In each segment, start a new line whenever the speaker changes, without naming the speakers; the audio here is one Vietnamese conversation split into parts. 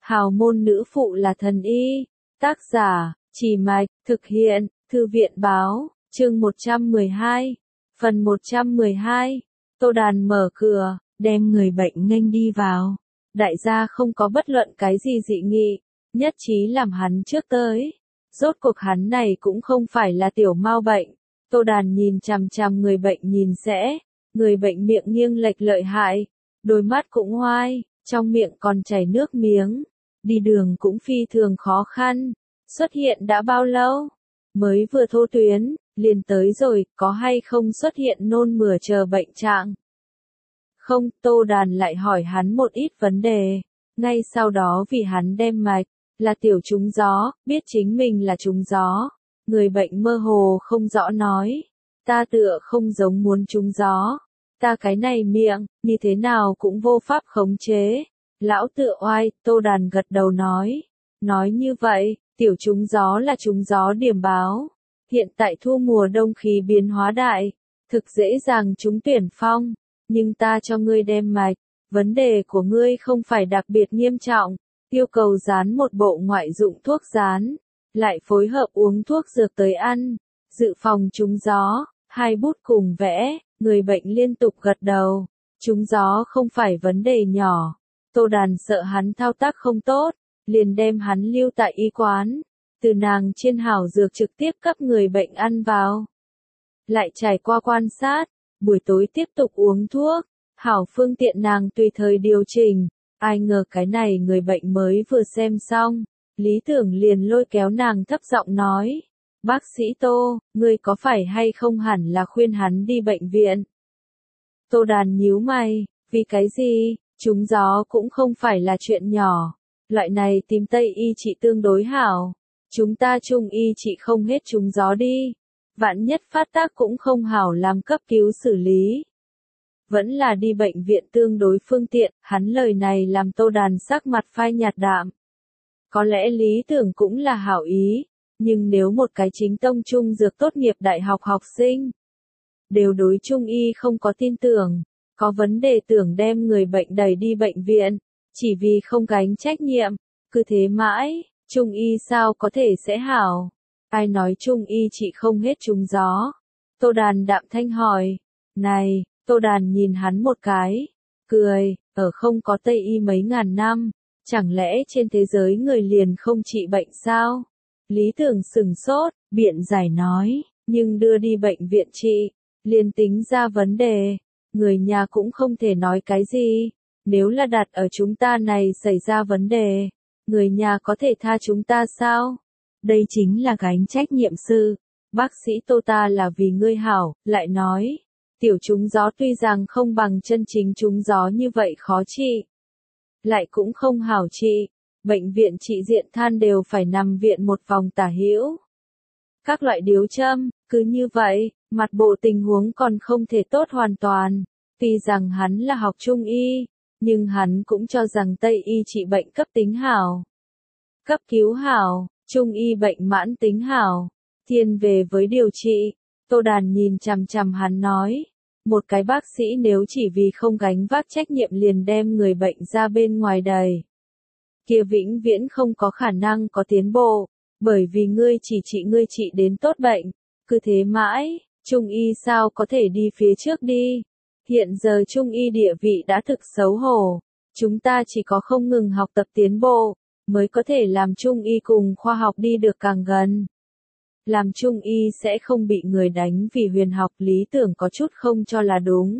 Hào môn nữ phụ là thần y. Tác giả, Chỉ Mạch, thực hiện, Thư viện báo, chương 112. Phần 112. Tô Đàn mở cửa, đem người bệnh nghênh đi vào. Đại gia không có bất luận cái gì dị nghị, nhất trí làm hắn trước tới. Rốt cuộc hắn này cũng không phải là tiểu mao bệnh. Tô Đàn nhìn chằm chằm người bệnh nhìn sẽ, người bệnh miệng nghiêng lệch lợi hại, đôi mắt cũng hoai, trong miệng còn chảy nước miếng. Đi đường cũng phi thường khó khăn. Xuất hiện đã bao lâu? Mới vừa thô tuyến, liền tới rồi, có hay không xuất hiện nôn mửa chờ bệnh trạng? Không, Tô Đàn lại hỏi hắn một ít vấn đề. Ngay sau đó vì hắn đem mạch, là tiểu trúng gió, biết chính mình là trúng gió. Người bệnh mơ hồ không rõ nói. Ta tựa không giống muốn trúng gió. Ta cái này miệng, như thế nào cũng vô pháp khống chế. Lão tựa oai, Tô Đàn gật đầu nói. Nói như vậy, tiểu trúng gió là trúng gió điểm báo. Hiện tại thu mùa đông khí biến hóa đại, thực dễ dàng trúng tuyển phong. Nhưng ta cho ngươi đem mạch, vấn đề của ngươi không phải đặc biệt nghiêm trọng. Yêu cầu dán một bộ ngoại dụng thuốc dán, lại phối hợp uống thuốc dược tới ăn. Dự phòng trúng gió, 2 bút cùng vẽ, người bệnh liên tục gật đầu. Trúng gió không phải vấn đề nhỏ. Tô Đàn sợ hắn thao tác không tốt, liền đem hắn lưu tại y quán, từ nàng chiên hảo dược trực tiếp cấp người bệnh ăn vào. Lại trải qua quan sát, buổi tối tiếp tục uống thuốc, hảo phương tiện nàng tùy thời điều chỉnh. Ai ngờ cái này người bệnh mới vừa xem xong, Lý Tưởng liền lôi kéo nàng thấp giọng nói, bác sĩ Tô, ngươi có phải hay không hẳn là khuyên hắn đi bệnh viện? Tô Đàn nhíu mày, vì cái gì? Trúng gió cũng không phải là chuyện nhỏ. Loại này tìm Tây y trị tương đối hảo. Chúng ta Trung y trị không hết trúng gió đi. Vạn nhất phát tác cũng không hảo làm cấp cứu xử lý. Vẫn là đi bệnh viện tương đối phương tiện, hắn lời này làm Tô Đàn sắc mặt phai nhạt đạm. Có lẽ Lý Tưởng cũng là hảo ý, nhưng nếu một cái chính tông trung dược tốt nghiệp đại học học sinh, đều đối Trung y không có tin tưởng. Có vấn đề tưởng đem người bệnh đẩy đi bệnh viện, chỉ vì không gánh trách nhiệm, cứ thế mãi, Trung y sao có thể sẽ hảo? Ai nói Trung y chỉ không hết trúng gió? Tô Đàn đạm thanh hỏi. Này, Tô Đàn nhìn hắn một cái, cười, ở không có Tây y mấy ngàn năm, chẳng lẽ trên thế giới người liền không trị bệnh sao? Lý Tưởng sừng sốt, biện giải nói, nhưng đưa đi bệnh viện trị, liền tính ra vấn đề. Người nhà cũng không thể nói cái gì. Nếu là đặt ở chúng ta này xảy ra vấn đề, người nhà có thể tha chúng ta sao? Đây chính là gánh trách nhiệm sư. Bác sĩ Tô ta là vì ngươi hảo, lại nói. Tiểu trúng gió tuy rằng không bằng chân chính trúng gió như vậy khó trị. Lại cũng không hảo trị. Bệnh viện trị diện than đều phải nằm viện một vòng tả hữu. Các loại điếu châm, cứ như vậy. Mặt bộ tình huống còn không thể tốt hoàn toàn. Tuy rằng hắn là học Trung y, nhưng hắn cũng cho rằng Tây y trị bệnh cấp tính hảo. Cấp cứu hảo, Trung y bệnh mãn tính hảo. Thiên về với điều trị, Tô Đàn nhìn chằm chằm hắn nói. Một cái bác sĩ nếu chỉ vì không gánh vác trách nhiệm liền đem người bệnh ra bên ngoài đẩy, kia vĩnh viễn không có khả năng có tiến bộ, bởi vì ngươi chỉ trị ngươi trị đến tốt bệnh. Cứ thế mãi. Trung y sao có thể đi phía trước đi? Hiện giờ Trung y địa vị đã thực xấu hổ. Chúng ta chỉ có không ngừng học tập tiến bộ, mới có thể làm Trung y cùng khoa học đi được càng gần. Làm Trung y sẽ không bị người đánh vì huyền học. Lý Tưởng có chút không cho là đúng.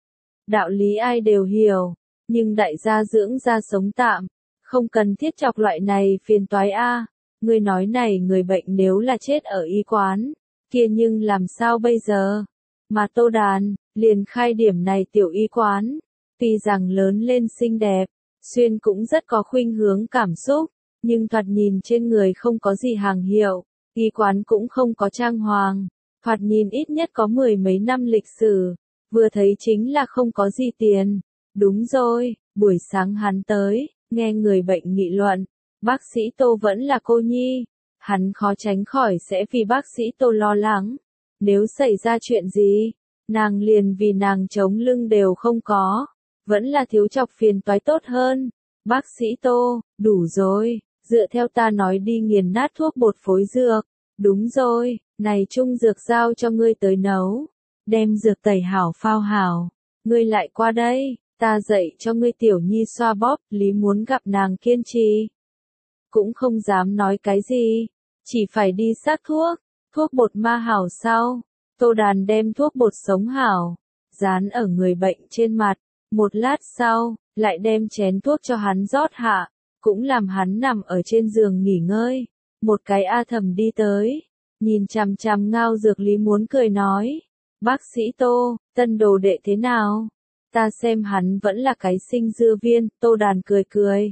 Đạo lý ai đều hiểu, nhưng đại gia dưỡng ra sống tạm, không cần thiết chọc loại này phiền toái a. Ngươi nói này người bệnh nếu là chết ở y quán, kia nhưng làm sao bây giờ? Mà Tô Đàn, liền khai điểm này tiểu y quán. Tuy rằng lớn lên xinh đẹp, xuyên cũng rất có khuynh hướng cảm xúc, nhưng thoạt nhìn trên người không có gì hàng hiệu, y quán cũng không có trang hoàng, thoạt nhìn ít nhất có 10 mấy năm lịch sử, vừa thấy chính là không có gì tiền. Đúng rồi, buổi sáng hắn tới, nghe người bệnh nghị luận, bác sĩ Tô vẫn là cô nhi. Hắn khó tránh khỏi sẽ vì bác sĩ Tô lo lắng. Nếu xảy ra chuyện gì, nàng liền vì nàng chống lưng đều không có. Vẫn là thiếu chọc phiền toái tốt hơn. Bác sĩ Tô, đủ rồi, dựa theo ta nói đi nghiền nát thuốc bột phối dược. Đúng rồi, này trung dược giao cho ngươi tới nấu. Đem dược tẩy hảo phao hảo. Ngươi lại qua đây, ta dạy cho ngươi tiểu nhi xoa bóp, Lý muốn gặp nàng kiên trì. Cũng không dám nói cái gì, chỉ phải đi xác thuốc, thuốc bột ma hảo sau. Tô Đàn đem thuốc bột sống hảo, dán ở người bệnh trên mặt, một lát sau, lại đem chén thuốc cho hắn rót hạ, cũng làm hắn nằm ở trên giường nghỉ ngơi. Một cái A Thầm đi tới, nhìn chằm chằm ngao dược Lý muốn cười nói, bác sĩ Tô, tân đồ đệ thế nào? Ta xem hắn vẫn là cái sinh dư viên. Tô Đàn cười cười.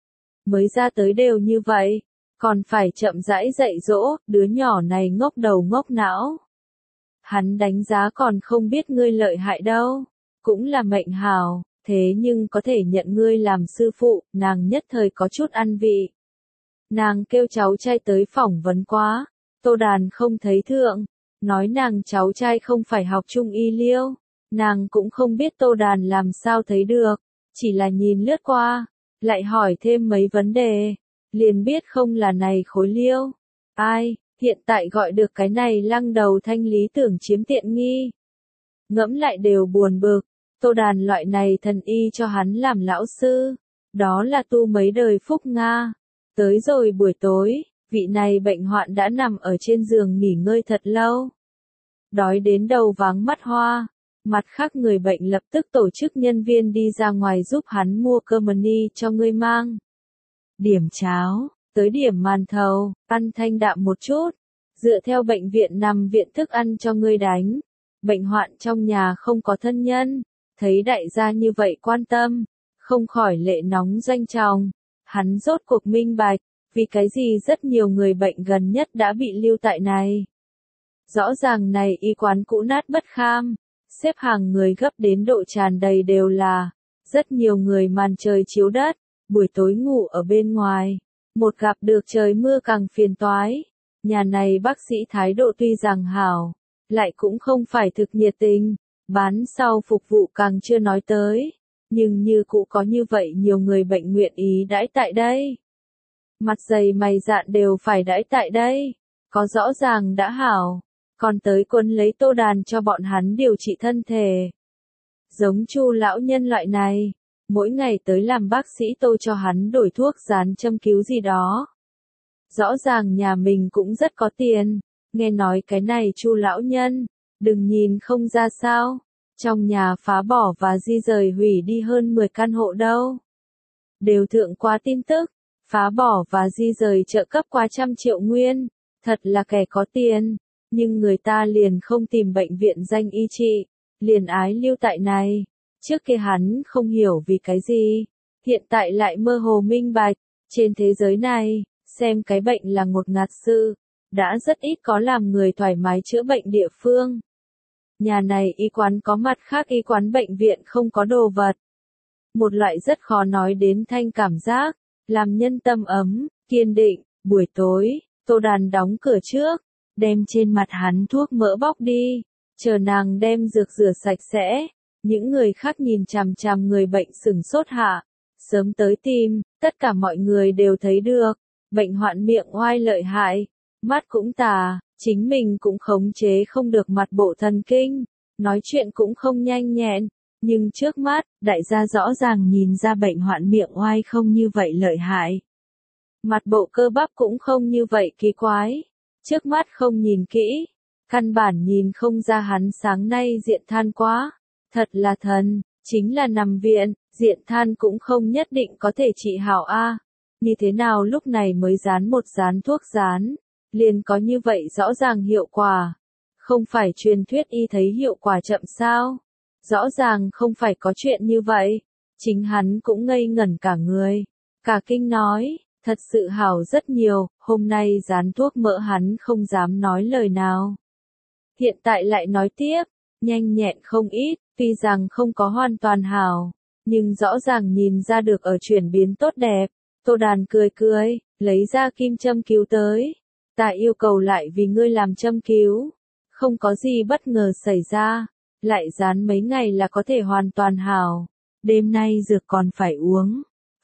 Mới ra tới đều như vậy, còn phải chậm rãi dạy dỗ, đứa nhỏ này ngốc đầu ngốc não. Hắn đánh giá còn không biết ngươi lợi hại đâu, cũng là mệnh hảo, thế nhưng có thể nhận ngươi làm sư phụ, nàng nhất thời có chút ăn vị. Nàng kêu cháu trai tới phỏng vấn quá, Tô Đàn không thấy thượng, nói nàng cháu trai không phải học trung y liêu, nàng cũng không biết Tô Đàn làm sao thấy được, chỉ là nhìn lướt qua, lại hỏi thêm mấy vấn đề, liền biết không là này khối liêu. Ai, hiện tại gọi được cái này lăng đầu thanh lý tưởng chiếm tiện nghi. Ngẫm lại đều buồn bực, Tô Đàn loại này thần y cho hắn làm lão sư, đó là tu mấy đời phúc Nga. Tới rồi buổi tối, vị này bệnh hoạn đã nằm ở trên giường nghỉ ngơi thật lâu. Đói đến đầu váng mắt hoa, mặt khác người bệnh lập tức tổ chức nhân viên đi ra ngoài giúp hắn mua cơm mani cho ngươi mang. Điểm cháo, tới điểm màn thầu, ăn thanh đạm một chút, dựa theo bệnh viện nằm viện thức ăn cho ngươi đánh. Bệnh hoạn trong nhà không có thân nhân, thấy đại gia như vậy quan tâm, không khỏi lệ nóng doanh tròng. Hắn rốt cuộc minh bạch, vì cái gì rất nhiều người bệnh gần nhất đã bị lưu tại này. Rõ ràng này y quán cũ nát bất kham, xếp hàng người gấp đến độ tràn đầy đều là, rất nhiều người màn trời chiếu đất, buổi tối ngủ ở bên ngoài, một gặp được trời mưa càng phiền toái. Nhà này bác sĩ thái độ tuy rằng hảo, lại cũng không phải thực nhiệt tình, bán sau phục vụ càng chưa nói tới. Nhưng như cũ có như vậy nhiều người bệnh nguyện ý đãi tại đây. Mặt dày mày dạn đều phải đãi tại đây. Có rõ ràng đã hảo. Còn tới quân lấy Tô Đàn cho bọn hắn điều trị thân thể. Giống Chu lão nhân loại này. Mỗi ngày tới làm bác sĩ Tô cho hắn đổi thuốc dán châm cứu gì đó. Rõ ràng nhà mình cũng rất có tiền. Nghe nói cái này Chu lão nhân. Đừng nhìn không ra sao. Trong nhà phá bỏ và di rời hủy đi hơn 10 căn hộ đâu. Đều thượng qua tin tức, phá bỏ và di rời trợ cấp qua 100 triệu nguyên, thật là kẻ có tiền, nhưng người ta liền không tìm bệnh viện danh y trị, liền ái lưu tại này. Trước kia hắn không hiểu vì cái gì, hiện tại lại mơ hồ minh bạch, trên thế giới này, xem cái bệnh là ngột ngạt sự, đã rất ít có làm người thoải mái chữa bệnh địa phương. Nhà này y quán có mặt khác y quán bệnh viện không có đồ vật. Một loại rất khó nói đến thanh cảm giác, làm nhân tâm ấm, kiên định. Buổi tối, Tô Đàn đóng cửa trước, đem trên mặt hắn thuốc mỡ bóc đi, chờ nàng đem dược rửa sạch sẽ. Những người khác nhìn chằm chằm người bệnh sửng sốt hạ, sớm tới tìm, tất cả mọi người đều thấy được, bệnh hoạn miệng oai lợi hại, mắt cũng tà. Chính mình cũng khống chế không được mặt bộ thần kinh, nói chuyện cũng không nhanh nhẹn, nhưng trước mắt, đại gia rõ ràng nhìn ra bệnh hoạn miệng oai không như vậy lợi hại. Mặt bộ cơ bắp cũng không như vậy kỳ quái, trước mắt không nhìn kỹ, căn bản nhìn không ra hắn sáng nay diện than quá, thật là thần, chính là nằm viện, diện than cũng không nhất định có thể trị hảo a. Như thế nào lúc này mới dán một dán thuốc dán? Liền có như vậy rõ ràng hiệu quả. Không phải truyền thuyết y thấy hiệu quả chậm sao? Rõ ràng không phải có chuyện như vậy. Chính hắn cũng ngây ngẩn cả người. Cả kinh nói, thật sự hảo rất nhiều, hôm nay dán thuốc mỡ hắn không dám nói lời nào. Hiện tại lại nói tiếp, nhanh nhẹn không ít, tuy rằng không có hoàn toàn hảo, nhưng rõ ràng nhìn ra được ở chuyển biến tốt đẹp. Tô Đàn cười cười, lấy ra kim châm cứu tới. Ta yêu cầu lại vì ngươi làm châm cứu. Không có gì bất ngờ xảy ra. Lại dán mấy ngày là có thể hoàn toàn hảo. Đêm nay dược còn phải uống.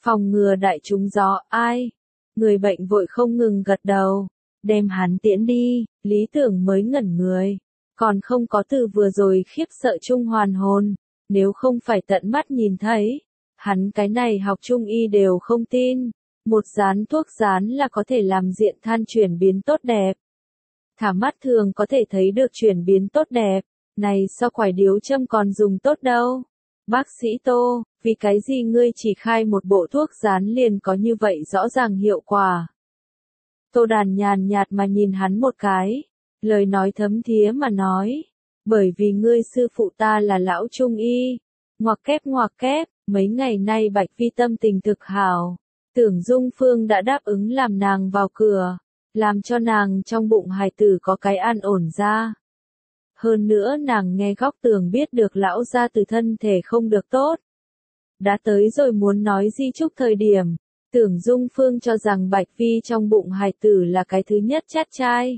Phòng ngừa đại trúng gió, ai? Người bệnh vội không ngừng gật đầu. Đem hắn tiễn đi, Lý Tưởng mới ngẩn người. Còn không có từ vừa rồi khiếp sợ chung hoàn hồn. Nếu không phải tận mắt nhìn thấy, hắn cái này học trung y đều không tin. Một dán thuốc dán là có thể làm diện than chuyển biến tốt đẹp. Thả mắt thường có thể thấy được chuyển biến tốt đẹp. Này so quải điếu châm còn dùng tốt đâu. Bác sĩ Tô, vì cái gì ngươi chỉ khai một bộ thuốc dán liền có như vậy rõ ràng hiệu quả. Tô Đàn nhàn nhạt mà nhìn hắn một cái. Lời nói thấm thía mà nói. Bởi vì ngươi sư phụ ta là lão trung y. Ngoặc kép, mấy ngày nay Bạch Phi tâm tình thực hảo. Tưởng Dung Phương đã đáp ứng làm nàng vào cửa. Làm cho nàng trong bụng hài tử có cái an ổn ra. Hơn nữa nàng nghe góc tường biết được lão gia từ thân thể không được tốt. Đã tới rồi muốn nói di chúc thời điểm. Tưởng Dung Phương cho rằng Bạch Phi trong bụng hài tử là cái thứ nhất chát trai.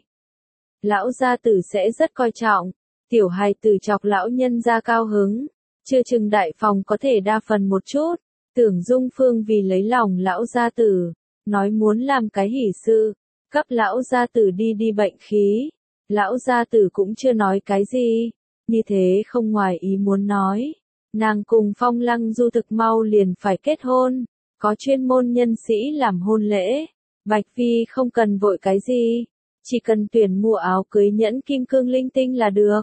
Lão gia tử sẽ rất coi trọng. Tiểu hài tử chọc lão nhân gia cao hứng. Chưa chừng đại phòng có thể đa phần một chút. Tưởng Dung Phương vì lấy lòng lão gia tử. Nói muốn làm cái hỷ sự. Cấp lão gia tử đi bệnh khí. Lão gia tử cũng chưa nói cái gì. Như thế không ngoài ý muốn nói. Nàng cùng Phong Lăng Du thực mau liền phải kết hôn. Có chuyên môn nhân sĩ làm hôn lễ. Bạch Phi không cần vội cái gì. Chỉ cần tuyển mua áo cưới nhẫn kim cương linh tinh là được.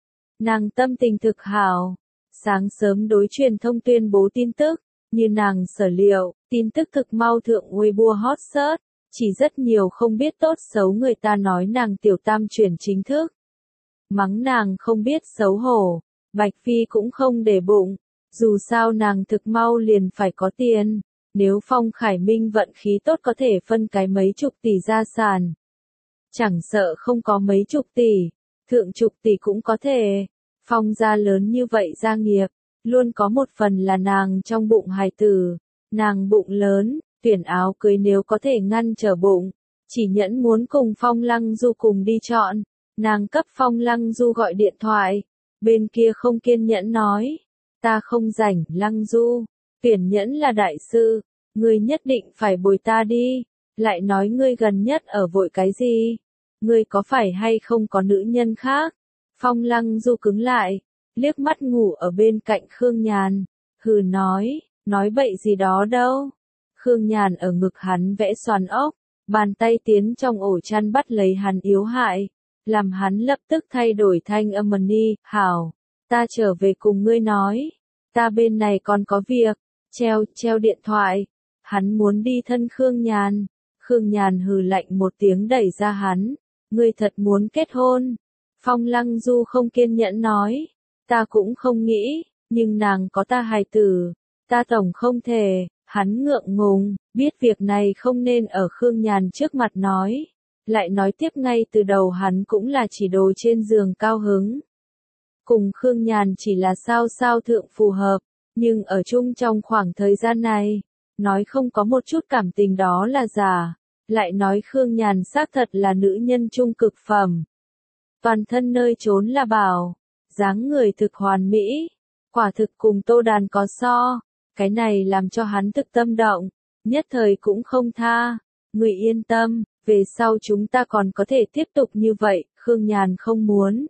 Nàng tâm tình thực hảo. Sáng sớm đối truyền thông tuyên bố tin tức. Như nàng sở liệu, tin tức thực mau thượng Weibo hot search. Chỉ rất nhiều không biết tốt xấu người ta nói nàng tiểu tam chuyển chính thức. Mắng nàng không biết xấu hổ. Bạch Phi cũng không để bụng. Dù sao nàng thực mau liền phải có tiền. Nếu Phong Khải Minh vận khí tốt có thể phân cái mấy chục tỷ gia sản. Chẳng sợ không có mấy chục tỷ. Thượng chục tỷ cũng có thể. Phong gia lớn như vậy gia nghiệp. Luôn có một phần là nàng trong bụng hài tử. Nàng bụng lớn. Tuyển áo cưới nếu có thể ngăn trở bụng. Chỉ nhẫn muốn cùng Phong Lăng Du cùng đi chọn. Nàng cấp Phong Lăng Du gọi điện thoại. Bên kia không kiên nhẫn nói. Ta không rảnh, Lăng Du. Tuyển nhẫn là đại sư. Ngươi nhất định phải bồi ta đi. Lại nói ngươi gần nhất ở vội cái gì? Ngươi có phải hay không có nữ nhân khác? Phong Lăng Du cứng lại. Liếc mắt ngủ ở bên cạnh Khương Nhàn. Hừ nói bậy gì đó đâu. Khương Nhàn ở ngực hắn vẽ xoàn ốc, bàn tay tiến trong ổ chăn bắt lấy hắn yếu hại, làm hắn lập tức thay đổi thanh âm ni, hảo, ta trở về cùng ngươi nói, ta bên này còn có việc, treo điện thoại, hắn muốn đi thân Khương Nhàn hừ lạnh một tiếng đẩy ra hắn, ngươi thật muốn kết hôn, Phong Lăng Du không kiên nhẫn nói, ta cũng không nghĩ, nhưng nàng có ta hài tử, ta tổng không thể. Hắn ngượng ngùng, biết việc này không nên ở Khương Nhàn trước mặt nói. Lại nói tiếp ngay từ đầu hắn cũng là chỉ đồ trên giường cao hứng. Cùng Khương Nhàn chỉ là sao thượng phù hợp, nhưng ở chung trong khoảng thời gian này, nói không có một chút cảm tình đó là giả. Lại nói Khương Nhàn xác thật là nữ nhân trung cực phẩm. Toàn thân nơi trốn là bảo, dáng người thực hoàn mỹ, quả thực cùng Tô Đàn có so. Cái này làm cho hắn thực tâm động, nhất thời cũng không tha. Người yên tâm, về sau chúng ta còn có thể tiếp tục như vậy, Khương Nhàn không muốn.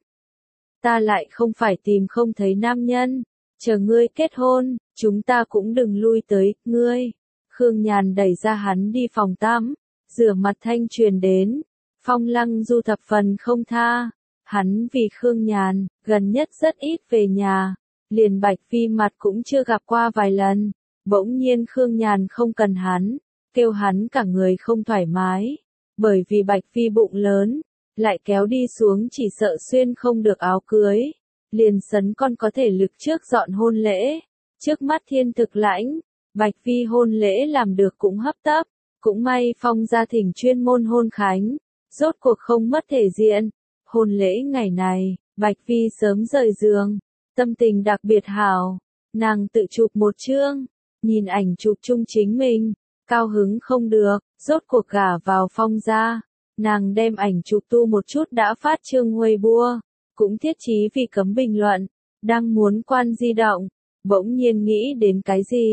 Ta lại không phải tìm không thấy nam nhân, chờ ngươi kết hôn, chúng ta cũng đừng lui tới, ngươi. Khương Nhàn đẩy ra hắn đi phòng tắm, rửa mặt thanh truyền đến. Phong Lăng Du thập phần không tha, hắn vì Khương Nhàn, gần nhất rất ít về nhà. Liền Bạch Phi mặt cũng chưa gặp qua vài lần, bỗng nhiên Khương Nhàn không cần hắn, kêu hắn cả người không thoải mái, bởi vì Bạch Phi bụng lớn, lại kéo đi xuống chỉ sợ xuyên không được áo cưới, liền sấn con có thể lực trước dọn hôn lễ, trước mắt thiên thực lãnh, Bạch Phi hôn lễ làm được cũng hấp tấp, cũng may Phong gia thỉnh chuyên môn hôn khánh, rốt cuộc không mất thể diện, hôn lễ ngày này, Bạch Phi sớm rời giường. Tâm tình đặc biệt hảo, nàng tự chụp một chương, nhìn ảnh chụp chung chính mình, cao hứng không được, rốt cuộc gả vào Phong gia, nàng đem ảnh chụp tu một chút đã phát chương Weibo, cũng thiết chí vì cấm bình luận, đang muốn quan di động, bỗng nhiên nghĩ đến cái gì,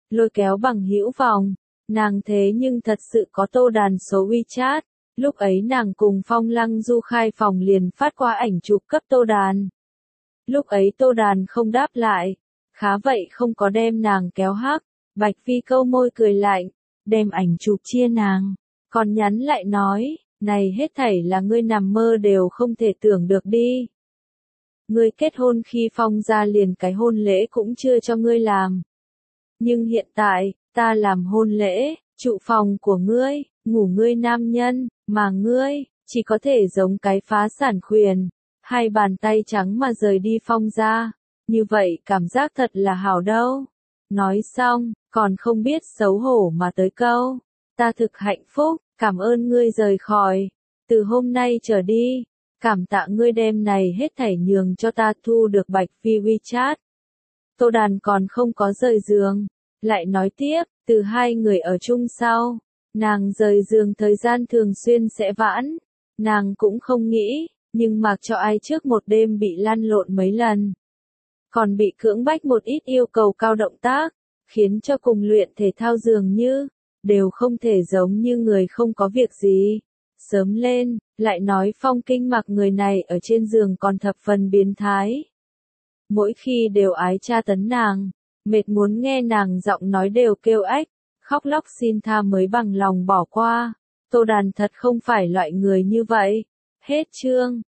lôi kéo bằng hữu vòng. Nàng thế nhưng thật sự có Tô Đàn số WeChat. Lúc ấy nàng cùng Phong Lăng Du khai phòng liền phát qua ảnh chụp cấp Tô Đàn. Lúc ấy Tô Đàn không đáp lại, khá vậy không có đem nàng kéo hắc. Bạch Phi câu môi cười lạnh, đem ảnh chụp chia nàng, còn nhắn lại nói, này hết thảy là ngươi nằm mơ đều không thể tưởng được đi. Ngươi kết hôn khi Phong gia liền cái hôn lễ cũng chưa cho ngươi làm. Nhưng hiện tại, ta làm hôn lễ, trụ phòng của ngươi, ngủ ngươi nam nhân, mà ngươi, chỉ có thể giống cái phá sản khuyển, hai bàn tay trắng mà rời đi Phong gia. Như vậy cảm giác thật là hảo đâu. Nói xong, còn không biết xấu hổ mà tới câu. Ta thực hạnh phúc, cảm ơn ngươi rời khỏi. Từ hôm nay trở đi, cảm tạ ngươi đem này hết thảy nhường cho ta thu được Bạch Phi WeChat. Tô Đàn còn không có rời giường. Lại nói tiếp, từ hai người ở chung sau, nàng rời giường thời gian thường xuyên sẽ vãn. Nàng cũng không nghĩ, nhưng mặc cho ai trước một đêm bị lăn lộn mấy lần. Còn bị cưỡng bách một ít yêu cầu cao động tác, khiến cho cùng luyện thể thao dường như, đều không thể giống như người không có việc gì. Sớm lên, lại nói Phong Kinh Mặc người này ở trên giường còn thập phần biến thái. Mỗi khi đều ái tra tấn nàng, mệt muốn nghe nàng giọng nói đều kêu ách, khóc lóc xin tha mới bằng lòng bỏ qua. Tô Đàn thật không phải loại người như vậy. Hết chương.